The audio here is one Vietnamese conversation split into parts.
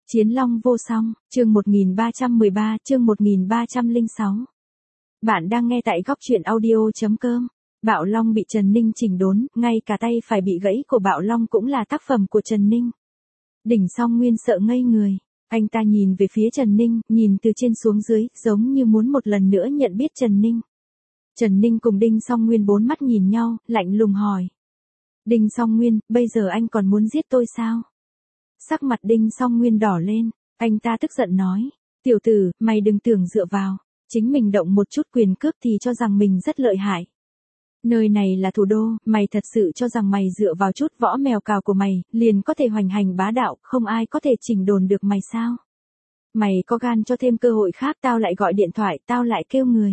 Chiến Long vô song, chương 1313, chương 1306. Bạn đang nghe tại goctruyện audio.com. Bạo Long bị Trần Ninh chỉnh đốn, ngay cả tay phải bị gãy của Bạo Long cũng là tác phẩm của Trần Ninh. Đỉnh Song Nguyên sợ ngây người, anh ta nhìn về phía Trần Ninh, nhìn từ trên xuống dưới, giống như muốn một lần nữa nhận biết Trần Ninh. Trần Ninh cùng Đinh Song Nguyên bốn mắt nhìn nhau, lạnh lùng hỏi. Đinh Song Nguyên, bây giờ anh còn muốn giết tôi sao? Sắc mặt Đinh Song Nguyên đỏ lên, anh ta tức giận nói, tiểu tử, mày đừng tưởng dựa vào, chính mình động một chút quyền cước thì cho rằng mình rất lợi hại. Nơi này là thủ đô, mày thật sự cho rằng mày dựa vào chút võ mèo cào của mày, liền có thể hoành hành bá đạo, không ai có thể chỉnh đồn được mày sao? Mày có gan cho thêm cơ hội khác tao lại gọi điện thoại, tao lại kêu người.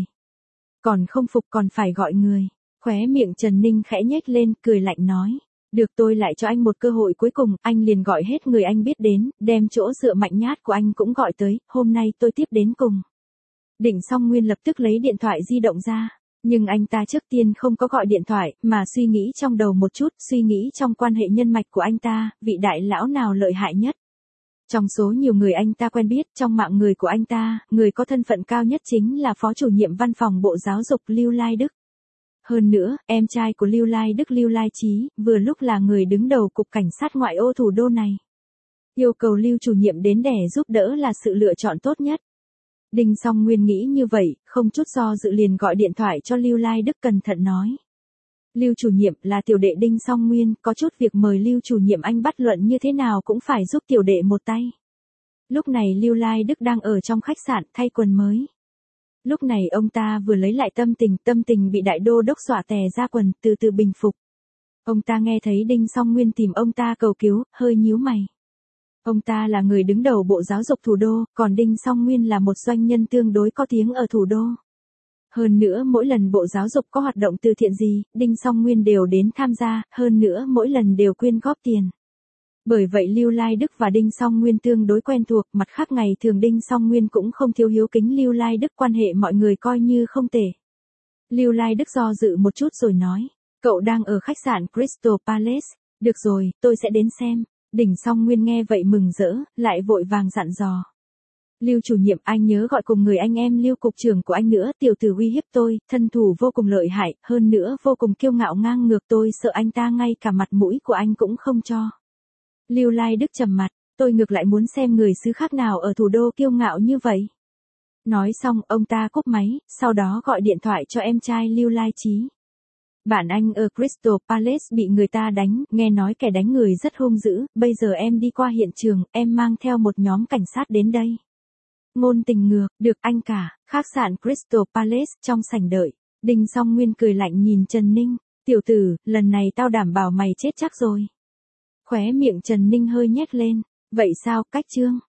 Còn không phục còn phải gọi người. Khóe miệng Trần Ninh khẽ nhếch lên, cười lạnh nói. Được, tôi lại cho anh một cơ hội cuối cùng, anh liền gọi hết người anh biết đến, đem chỗ dựa mạnh nhát của anh cũng gọi tới, hôm nay tôi tiếp đến cùng. Đỉnh Song Nguyên lập tức lấy điện thoại di động ra, nhưng anh ta trước tiên không có gọi điện thoại, mà suy nghĩ trong đầu một chút, suy nghĩ trong quan hệ nhân mạch của anh ta, vị đại lão nào lợi hại nhất. Trong số nhiều người anh ta quen biết, trong mạng người của anh ta, người có thân phận cao nhất chính là Phó Chủ nhiệm Văn phòng Bộ Giáo dục Lưu Lai Đức. Hơn nữa, em trai của Lưu Lai Đức Lưu Lai Chí, vừa lúc là người đứng đầu Cục Cảnh sát ngoại ô thủ đô này. Yêu cầu Lưu chủ nhiệm đến để giúp đỡ là sự lựa chọn tốt nhất. Đinh Song Nguyên nghĩ như vậy, không chút do dự liền gọi điện thoại cho Lưu Lai Đức cẩn thận nói. Lưu chủ nhiệm, là tiểu đệ Đinh Song Nguyên, có chút việc mời Lưu chủ nhiệm anh bắt luận như thế nào cũng phải giúp tiểu đệ một tay. Lúc này Lưu Lai Đức đang ở trong khách sạn thay quần mới. Lúc này ông ta vừa lấy lại tâm tình bị đại đô đốc dọa tè ra quần, từ từ bình phục. Ông ta nghe thấy Đinh Song Nguyên tìm ông ta cầu cứu, hơi nhíu mày. Ông ta là người đứng đầu Bộ Giáo dục thủ đô, còn Đinh Song Nguyên là một doanh nhân tương đối có tiếng ở thủ đô. Hơn nữa mỗi lần Bộ Giáo dục có hoạt động từ thiện gì, Đinh Song Nguyên đều đến tham gia, hơn nữa mỗi lần đều quyên góp tiền. Bởi vậy Lưu Lai Đức và Đinh Song Nguyên tương đối quen thuộc, mặt khác ngày thường Đinh Song Nguyên cũng không thiếu hiếu kính Lưu Lai Đức, quan hệ mọi người coi như không tệ. Lưu Lai Đức do dự một chút rồi nói, cậu đang ở khách sạn Crystal Palace, được rồi, tôi sẽ đến xem. Đinh Song Nguyên nghe vậy mừng rỡ, lại vội vàng dặn dò. Lưu chủ nhiệm, anh nhớ gọi cùng người anh em Lưu cục trưởng của anh nữa, tiểu tử uy hiếp tôi, thân thủ vô cùng lợi hại, hơn nữa vô cùng kiêu ngạo ngang ngược, tôi sợ anh ta ngay cả mặt mũi của anh cũng không cho. Lưu Lai Đức trầm mặt, tôi ngược lại muốn xem người xứ khác nào ở thủ đô kiêu ngạo như vậy. Nói xong, ông ta cúp máy, sau đó gọi điện thoại cho em trai Lưu Lai Chí. Bạn anh ở Crystal Palace bị người ta đánh, nghe nói kẻ đánh người rất hung dữ, bây giờ em đi qua hiện trường, em mang theo một nhóm cảnh sát đến đây. Ngôn Tình ngược, được anh cả, khách sạn Crystal Palace, trong sảnh đợi. Đinh Song Nguyên cười lạnh nhìn Trần Ninh, tiểu tử, lần này tao đảm bảo mày chết chắc rồi. Khóe miệng Trần Ninh hơi nhếch lên, vậy sao, cách chương.